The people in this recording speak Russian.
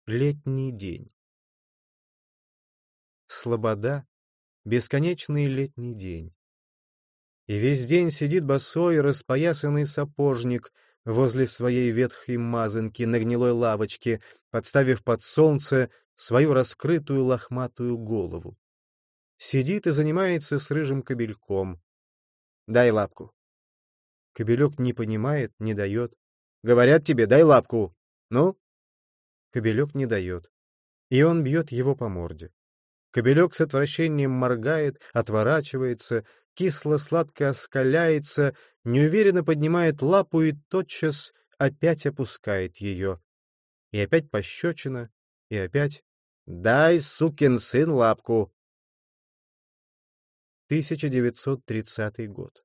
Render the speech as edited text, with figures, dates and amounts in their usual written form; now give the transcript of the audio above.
Летний день. Слобода — бесконечный летний день. И весь день сидит босой, распоясанный сапожник возле своей ветхой мазанки на гнилой лавочке, подставив под солнце свою раскрытую лохматую голову. Сидит и занимается с рыжим кобельком. «Дай лапку». Кобелек не понимает, не дает. «Говорят тебе, дай лапку. Ну?» Кобелек не дает. И он бьет его по морде. Кобелек с отвращением моргает, отворачивается, кисло-сладко оскаляется, неуверенно поднимает лапу и тотчас опять опускает ее. И опять пощечина, и опять «Дай, сукин сын, лапку!» 1930 год.